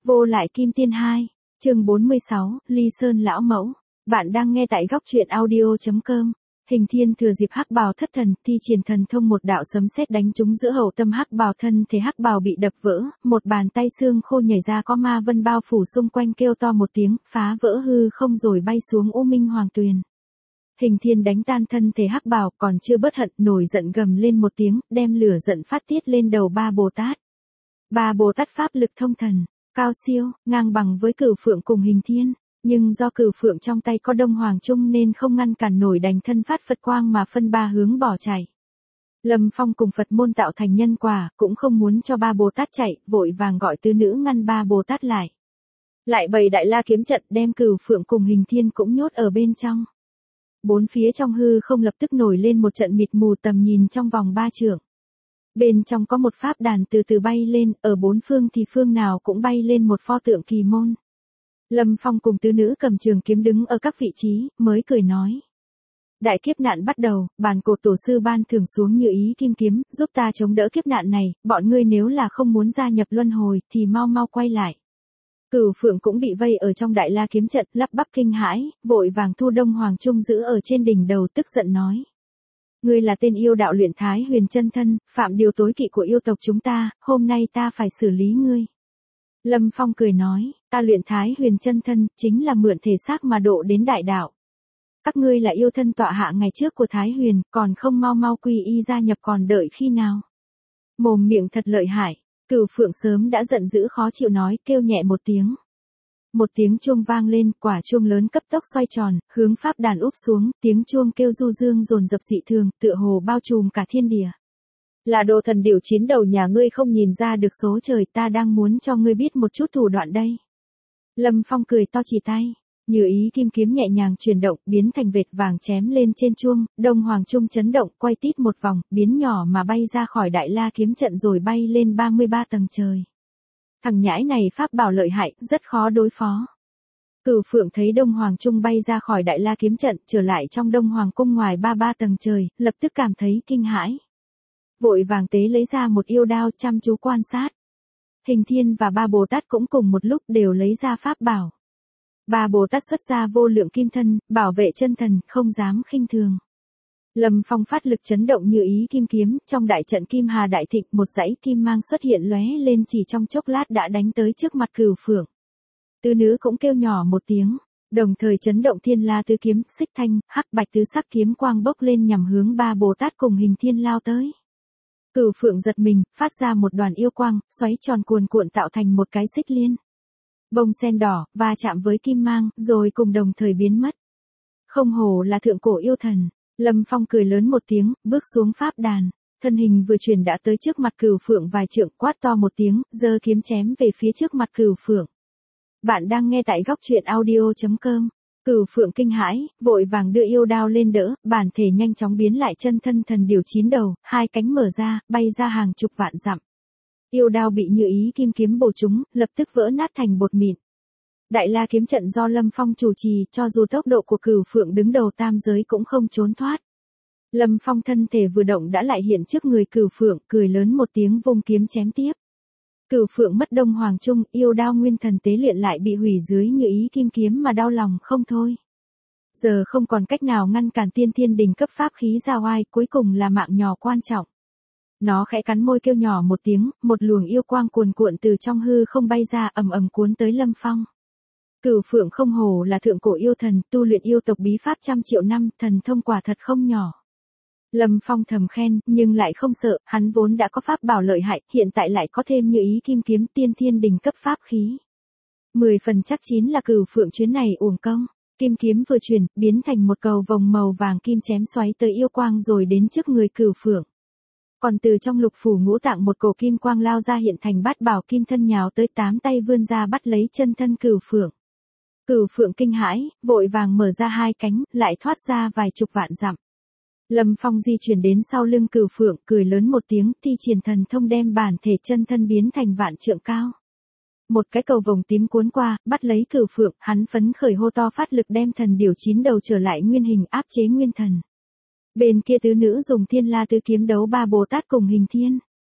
Vô lại kim tiên 2, chương 46, Ly Sơn lão mẫu. Bạn đang nghe tại góc truyện audio.com. Hình Thiên thừa dịp hắc bào thất thần, thi triển thần thông một đạo sấm sét đánh trúng giữa hậu tâm hắc bào, thân thể hắc bào bị đập vỡ, một bàn tay xương khô nhảy ra, có ma vân bao phủ xung quanh, kêu to một tiếng, phá vỡ hư không rồi bay xuống U Minh Hoàng Tuyền. Hình Thiên đánh tan thân thể hắc bào, còn chưa bất hận, nổi giận gầm lên một tiếng, đem lửa giận phát tiết lên đầu Ba Bồ Tát. Ba Bồ Tát pháp lực thông thần, cao siêu, ngang bằng với Cửu Phượng cùng Hình Thiên, nhưng do Cửu Phượng trong tay có Đông Hoàng Trung nên không ngăn cản nổi, đành thân phát Phật quang mà phân ba hướng bỏ chạy. Lâm Phong cùng Phật môn tạo thành nhân quả, cũng không muốn cho Ba Bồ Tát chạy, vội vàng gọi tứ nữ ngăn Ba Bồ Tát lại. Lại bày Đại La kiếm trận, đem Cửu Phượng cùng Hình Thiên cũng nhốt ở bên trong. Bốn phía trong hư không lập tức nổi lên một trận mịt mù, tầm nhìn trong vòng 3 trượng. Bên trong có một pháp đàn từ từ bay lên, ở bốn phương thì phương nào cũng bay lên một pho tượng kỳ môn. Lâm Phong cùng tứ nữ cầm trường kiếm đứng ở các vị trí, mới cười nói. Đại kiếp nạn bắt đầu, bàn cột tổ sư ban thưởng xuống Như Ý kim kiếm, giúp ta chống đỡ kiếp nạn này, bọn ngươi nếu là không muốn gia nhập luân hồi, thì mau mau quay lại. Cửu Phượng cũng bị vây ở trong Đại La kiếm trận, lắp bắp kinh hãi, vội vàng thu Đông Hoàng Trung giữ ở trên đỉnh đầu, tức giận nói. Ngươi là tên yêu đạo luyện Thái Huyền chân thân, phạm điều tối kỵ của yêu tộc chúng ta, hôm nay ta phải xử lý ngươi. Lâm Phong cười nói, ta luyện Thái Huyền chân thân, chính là mượn thể xác mà độ đến đại đạo. Các ngươi là yêu thân tọa hạ ngày trước của Thái Huyền, còn không mau mau quy y gia nhập, còn đợi khi nào? Mồm miệng thật lợi hại. Cửu Phượng sớm đã giận dữ khó chịu nói, kêu nhẹ một tiếng. Một tiếng chuông vang lên, quả chuông lớn cấp tốc xoay tròn, hướng pháp đàn úp xuống, tiếng chuông kêu du dương dồn dập dị thường, tựa hồ bao trùm cả thiên địa. Là đồ thần điểu 9 đầu nhà ngươi không nhìn ra được số trời, ta đang muốn cho ngươi biết một chút thủ đoạn đây. Lâm Phong cười to chỉ tay. Như Ý kim kiếm nhẹ nhàng chuyển động, biến thành vệt vàng chém lên trên chuông, Đông Hoàng Trung chấn động, quay tít một vòng, biến nhỏ mà bay ra khỏi Đại La kiếm trận rồi bay lên 33 tầng trời. Thằng nhãi này pháp bảo lợi hại, rất khó đối phó. Cửu Phượng thấy Đông Hoàng Trung bay ra khỏi Đại La kiếm trận, trở lại trong Đông Hoàng cung ngoài 33 tầng trời, lập tức cảm thấy kinh hãi. Vội vàng tế lấy ra một yêu đao, chăm chú quan sát. Hình Thiên và Ba Bồ Tát cũng cùng một lúc đều lấy ra pháp bảo. Ba Bồ Tát xuất ra vô lượng kim thân, bảo vệ chân thần, không dám khinh thường. Lâm Phong phát lực chấn động Như Ý kim kiếm, trong đại trận Kim Hà đại thịnh, một dãy kim mang xuất hiện lóe lên, chỉ trong chốc lát đã đánh tới trước mặt Cửu Phượng. Tứ nữ cũng kêu nhỏ một tiếng, đồng thời chấn động Thiên La tứ kiếm, xích thanh, hắc bạch tứ sắc kiếm quang bốc lên nhằm hướng Ba Bồ Tát cùng Hình Thiên lao tới. Cửu Phượng giật mình, phát ra một đoàn yêu quang, xoáy tròn cuồn cuộn tạo thành một cái xích liên. Bông sen đỏ, va chạm với kim mang, rồi cùng đồng thời biến mất. Không hổ là thượng cổ yêu thần. Lâm Phong cười lớn một tiếng, bước xuống pháp đàn. Thân hình vừa chuyển đã tới trước mặt Cửu Phượng vài trượng, quát to một tiếng, giơ kiếm chém về phía trước mặt Cửu Phượng. Bạn đang nghe tại góc truyện audio.com. Cửu Phượng kinh hãi, vội vàng đưa yêu đao lên đỡ, bản thể nhanh chóng biến lại chân thân thần điểu 9 đầu, hai cánh mở ra, bay ra hàng chục vạn dặm. Yêu đao bị Như Ý kim kiếm bổ trúng, lập tức vỡ nát thành bột mịn. Đại La kiếm trận do Lâm Phong chủ trì, cho dù tốc độ của Cửu Phượng đứng đầu tam giới cũng không trốn thoát. Lâm Phong thân thể vừa động đã lại hiện trước người Cửu Phượng, cười lớn một tiếng vung kiếm chém tiếp. Cửu Phượng mất Đông Hoàng Trung, yêu đao nguyên thần tế luyện lại bị hủy dưới Như Ý kim kiếm mà đau lòng không thôi. Giờ không còn cách nào ngăn cản tiên thiên đỉnh cấp pháp khí ra oai, cuối cùng là mạng nhỏ quan trọng. Nó khẽ cắn môi kêu nhỏ một tiếng, một luồng yêu quang cuồn cuộn từ trong hư không bay ra, ầm ầm cuốn tới Lâm Phong. Cửu Phượng không hổ là thượng cổ yêu thần, tu luyện yêu tộc bí pháp trăm triệu năm, thần thông quả thật không nhỏ. Lâm Phong thầm khen, nhưng lại không sợ, hắn vốn đã có pháp bảo lợi hại, hiện tại lại có thêm Như Ý kim kiếm, tiên thiên đỉnh cấp pháp khí. 10 phần chắc chín là Cửu Phượng chuyến này uổng công. Kim kiếm vừa chuyển, biến thành một cầu vòng màu vàng kim chém xoáy tới yêu quang rồi đến trước người Cửu Phượng. Còn từ trong lục phủ ngũ tạng một cổ kim quang lao ra hiện thành bát bảo kim thân nhào tới, 8 tay vươn ra bắt lấy chân thân Cửu Phượng. Cửu Phượng kinh hãi, vội vàng mở ra hai cánh, lại thoát ra vài chục vạn dặm. Lâm Phong di chuyển đến sau lưng Cửu Phượng, cười lớn một tiếng, thi triển thần thông đem bản thể chân thân biến thành vạn trượng cao. Một cái cầu vồng tím cuốn qua, bắt lấy Cửu Phượng, hắn phấn khởi hô to phát lực đem thần điểu 9 đầu trở lại nguyên hình, áp chế nguyên thần. Bên kia tứ nữ dùng Thiên La tứ kiếm đấu Ba Bồ Tát cùng Hình Thiên.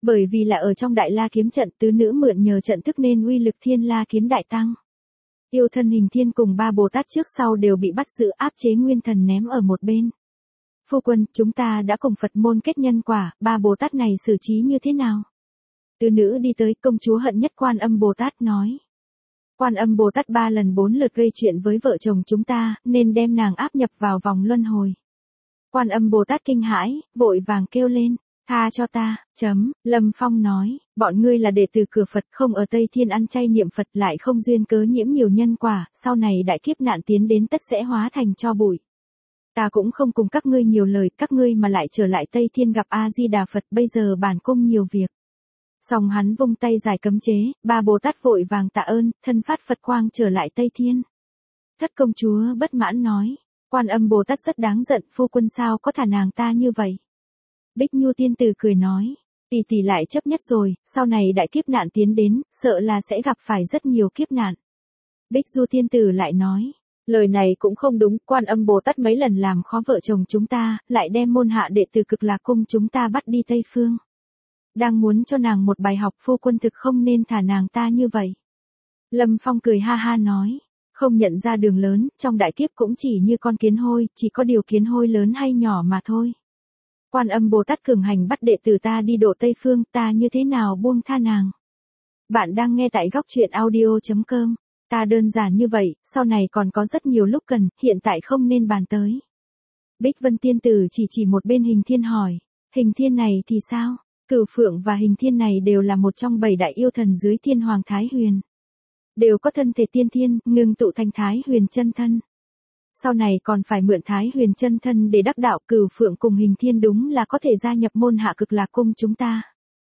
Bởi vì là ở trong Đại La kiếm trận, tứ nữ mượn nhờ trận thức nên uy lực Thiên La kiếm đại tăng. Yêu thân Hình Thiên cùng ba Bồ Tát trước sau đều bị bắt giữ áp chế nguyên thần ném ở một bên. Phu quân, chúng ta đã cùng Phật môn kết nhân quả, ba Bồ Tát này xử trí như thế nào? Tứ nữ đi tới, công chúa hận nhất Quan Âm Bồ Tát nói. Quan Âm Bồ Tát 3 lần 4 lượt gây chuyện với vợ chồng chúng ta, nên đem nàng áp nhập vào vòng luân hồi. Quan Âm Bồ Tát kinh hãi, vội vàng kêu lên, tha cho ta, Lâm Phong nói, bọn ngươi là đệ tử cửa Phật, không ở Tây Thiên ăn chay niệm Phật lại không duyên cớ nhiễm nhiều nhân quả, sau này đại kiếp nạn tiến đến tất sẽ hóa thành tro bụi. Ta cũng không cùng các ngươi nhiều lời, các ngươi mà lại trở lại Tây Thiên gặp A-di-đà Phật, bây giờ bản cung nhiều việc. Xong hắn vung tay giải cấm chế, ba Bồ Tát vội vàng tạ ơn, thân phát Phật quang trở lại Tây Thiên. Thất công chúa bất mãn nói, Quan Âm Bồ Tát rất đáng giận, phu quân sao có thả nàng ta như vậy. Bích Nhu tiên tử cười nói, tỷ tỷ lại chấp nhất rồi, sau này đại kiếp nạn tiến đến, sợ là sẽ gặp phải rất nhiều kiếp nạn. Bích Du tiên tử lại nói, lời này cũng không đúng, Quan Âm Bồ Tát mấy lần làm khó vợ chồng chúng ta, lại đem môn hạ đệ tử Cực Lạc cung chúng ta bắt đi Tây Phương. Đang muốn cho nàng một bài học, phu quân thực không nên thả nàng ta như vậy. Lâm Phong cười ha ha nói, không nhận ra đường lớn, trong đại kiếp cũng chỉ như con kiến hôi, chỉ có điều kiến hôi lớn hay nhỏ mà thôi. Quan Âm Bồ Tát cường hành bắt đệ tử ta đi độ Tây Phương, ta như thế nào buông tha nàng. Bạn đang nghe tại góc truyện audio.com. Ta đơn giản như vậy, sau này còn có rất nhiều lúc cần, hiện tại không nên bàn tới. Bích Vân tiên tử chỉ một bên Hình Thiên hỏi, Hình Thiên này thì sao? Cửu Phượng và Hình Thiên này đều là một trong 7 đại yêu thần dưới Thiên Hoàng Thái Huyền. Đều có thân thể tiên thiên, ngưng tụ thành Thái Huyền chân thân. Sau này còn phải mượn Thái Huyền chân thân để đắc đạo. Cửu Phượng cùng Hình Thiên đúng là có thể gia nhập môn hạ Cực Lạc cung chúng ta.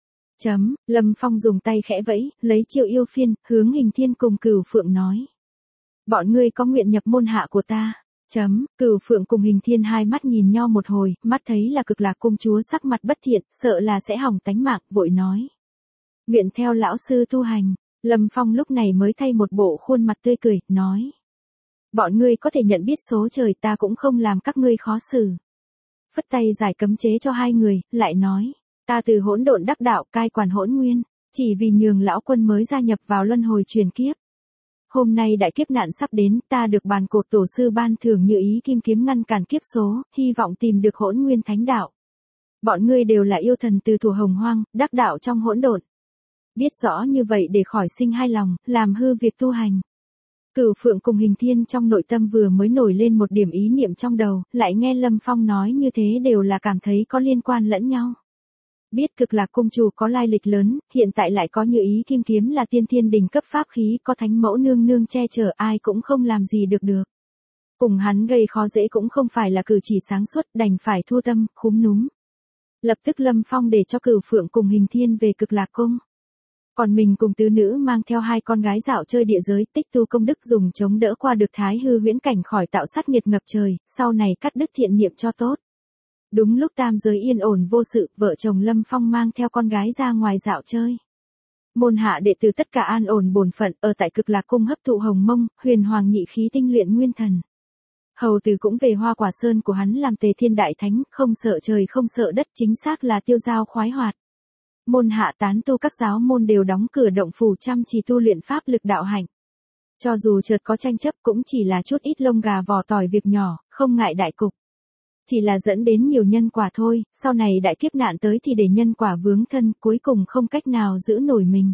Lâm Phong dùng tay khẽ vẫy, lấy Triệu Yêu Phiên, hướng Hình Thiên cùng Cửu Phượng nói. Bọn ngươi có nguyện nhập môn hạ của ta. Cửu Phượng cùng Hình Thiên hai mắt nhìn nhau một hồi, mắt thấy là Cực Lạc công chúa sắc mặt bất thiện, sợ là sẽ hỏng tánh mạng, vội nói. Nguyện theo lão sư tu hành. Lâm Phong lúc này mới thay một bộ khuôn mặt tươi cười, nói. Bọn ngươi có thể nhận biết số trời, ta cũng không làm các ngươi khó xử. Phất tay giải cấm chế cho hai người, lại nói. Ta từ hỗn độn đắc đạo, cai quản hỗn nguyên, chỉ vì nhường lão quân mới gia nhập vào luân hồi truyền kiếp. Hôm nay đại kiếp nạn sắp đến, ta được bàn cột tổ sư ban thưởng như ý kim kiếm ngăn cản kiếp số, hy vọng tìm được hỗn nguyên thánh đạo. Bọn ngươi đều là yêu thần từ thuở hồng hoang, đắc đạo trong hỗn độn. Biết rõ như vậy để khỏi sinh hai lòng, làm hư việc tu hành. Cửu Phượng cùng Hình Thiên trong nội tâm vừa mới nổi lên một điểm ý niệm trong đầu, lại nghe Lâm Phong nói như thế đều là cảm thấy có liên quan lẫn nhau. Biết Cực Lạc công chủ có lai lịch lớn, hiện tại lại có như ý kim kiếm là tiên thiên đỉnh cấp pháp khí, có thánh mẫu nương nương che chở, ai cũng không làm gì được. Cùng hắn gây khó dễ cũng không phải là cử chỉ sáng suốt, đành phải thua tâm, khúm núm. Lập tức Lâm Phong để cho Cửu Phượng cùng Hình Thiên về Cực Lạc cung. Còn mình cùng tứ nữ mang theo hai con gái dạo chơi địa giới, tích tu công đức dùng chống đỡ qua được thái hư huyễn cảnh khỏi tạo sát nghiệt ngập trời, sau này cắt đứt thiện niệm cho tốt. Đúng lúc tam giới yên ổn vô sự, vợ chồng Lâm Phong mang theo con gái ra ngoài dạo chơi. Môn hạ đệ tử tất cả an ổn bổn phận, ở tại Cực Lạc cung hấp thụ hồng mông, huyền hoàng nhị khí tinh luyện nguyên thần. Hầu tử cũng về Hoa Quả Sơn của hắn làm Tề Thiên Đại Thánh, không sợ trời không sợ đất, chính xác là tiêu dao khoái hoạt. Môn hạ tán tu các giáo môn đều đóng cửa động phủ chăm chỉ tu luyện pháp lực đạo hạnh. Cho dù chợt có tranh chấp cũng chỉ là chút ít lông gà vỏ tỏi việc nhỏ, không ngại đại cục. Chỉ là dẫn đến nhiều nhân quả thôi, sau này đại kiếp nạn tới thì để nhân quả vướng thân, cuối cùng không cách nào giữ nổi mình.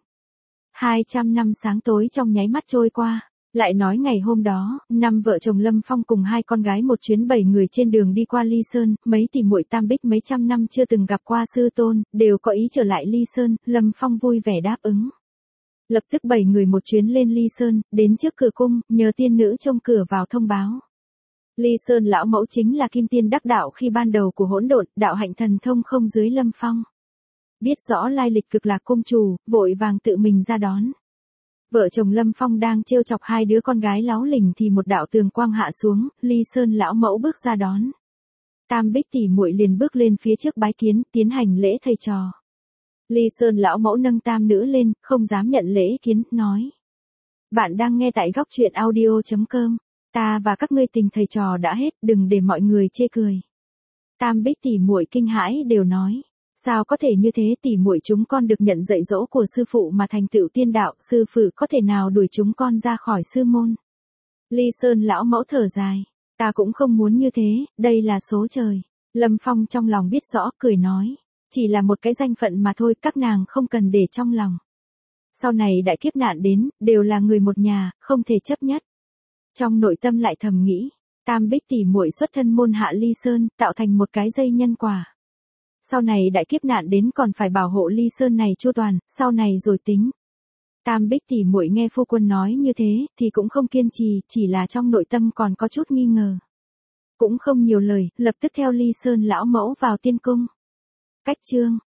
200 năm sáng tối trong nháy mắt trôi qua. Lại nói ngày hôm đó, năm vợ chồng Lâm Phong cùng hai con gái một chuyến 7 người trên đường đi qua Ly Sơn, mấy tỷ muội Tam Bích mấy trăm năm chưa từng gặp qua sư tôn, đều có ý trở lại Ly Sơn, Lâm Phong vui vẻ đáp ứng. Lập tức 7 người một chuyến lên Ly Sơn, đến trước cửa cung, nhờ tiên nữ trông cửa vào thông báo. Ly Sơn lão mẫu chính là kim tiên đắc đạo khi ban đầu của hỗn độn, đạo hạnh thần thông không dưới Lâm Phong. Biết rõ lai lịch Cực Lạc công chủ, vội vàng tự mình ra đón. Vợ chồng Lâm Phong đang trêu chọc hai đứa con gái láu lỉnh thì một đạo tường quang hạ xuống, Ly Sơn lão mẫu bước ra đón. Tam Bích tỷ muội liền bước lên phía trước bái kiến, tiến hành lễ thầy trò. Ly Sơn lão mẫu nâng tam nữ lên, không dám nhận lễ kiến, nói. Bạn đang nghe tại góc truyện audio.com, ta và các ngươi tình thầy trò đã hết, đừng để mọi người chê cười. Tam Bích tỷ muội kinh hãi đều nói. Sao có thể như thế, tỷ muội chúng con được nhận dạy dỗ của sư phụ mà thành tựu tiên đạo, sư phụ có thể nào đuổi chúng con ra khỏi sư môn? Ly Sơn lão mẫu thở dài, ta cũng không muốn như thế, đây là số trời. Lâm Phong trong lòng biết rõ, cười nói, chỉ là một cái danh phận mà thôi, các nàng không cần để trong lòng. Sau này đại kiếp nạn đến, đều là người một nhà, không thể chấp nhất. Trong nội tâm lại thầm nghĩ, Tam Bích tỷ muội xuất thân môn hạ Ly Sơn, tạo thành một cái dây nhân quả. Sau này đại kiếp nạn đến còn phải bảo hộ Ly Sơn này chu toàn, sau này rồi tính. Tam Bích tỷ muội nghe phu quân nói như thế, thì cũng không kiên trì, chỉ là trong nội tâm còn có chút nghi ngờ. Cũng không nhiều lời, lập tức theo Ly Sơn lão mẫu vào tiên cung. Cách chương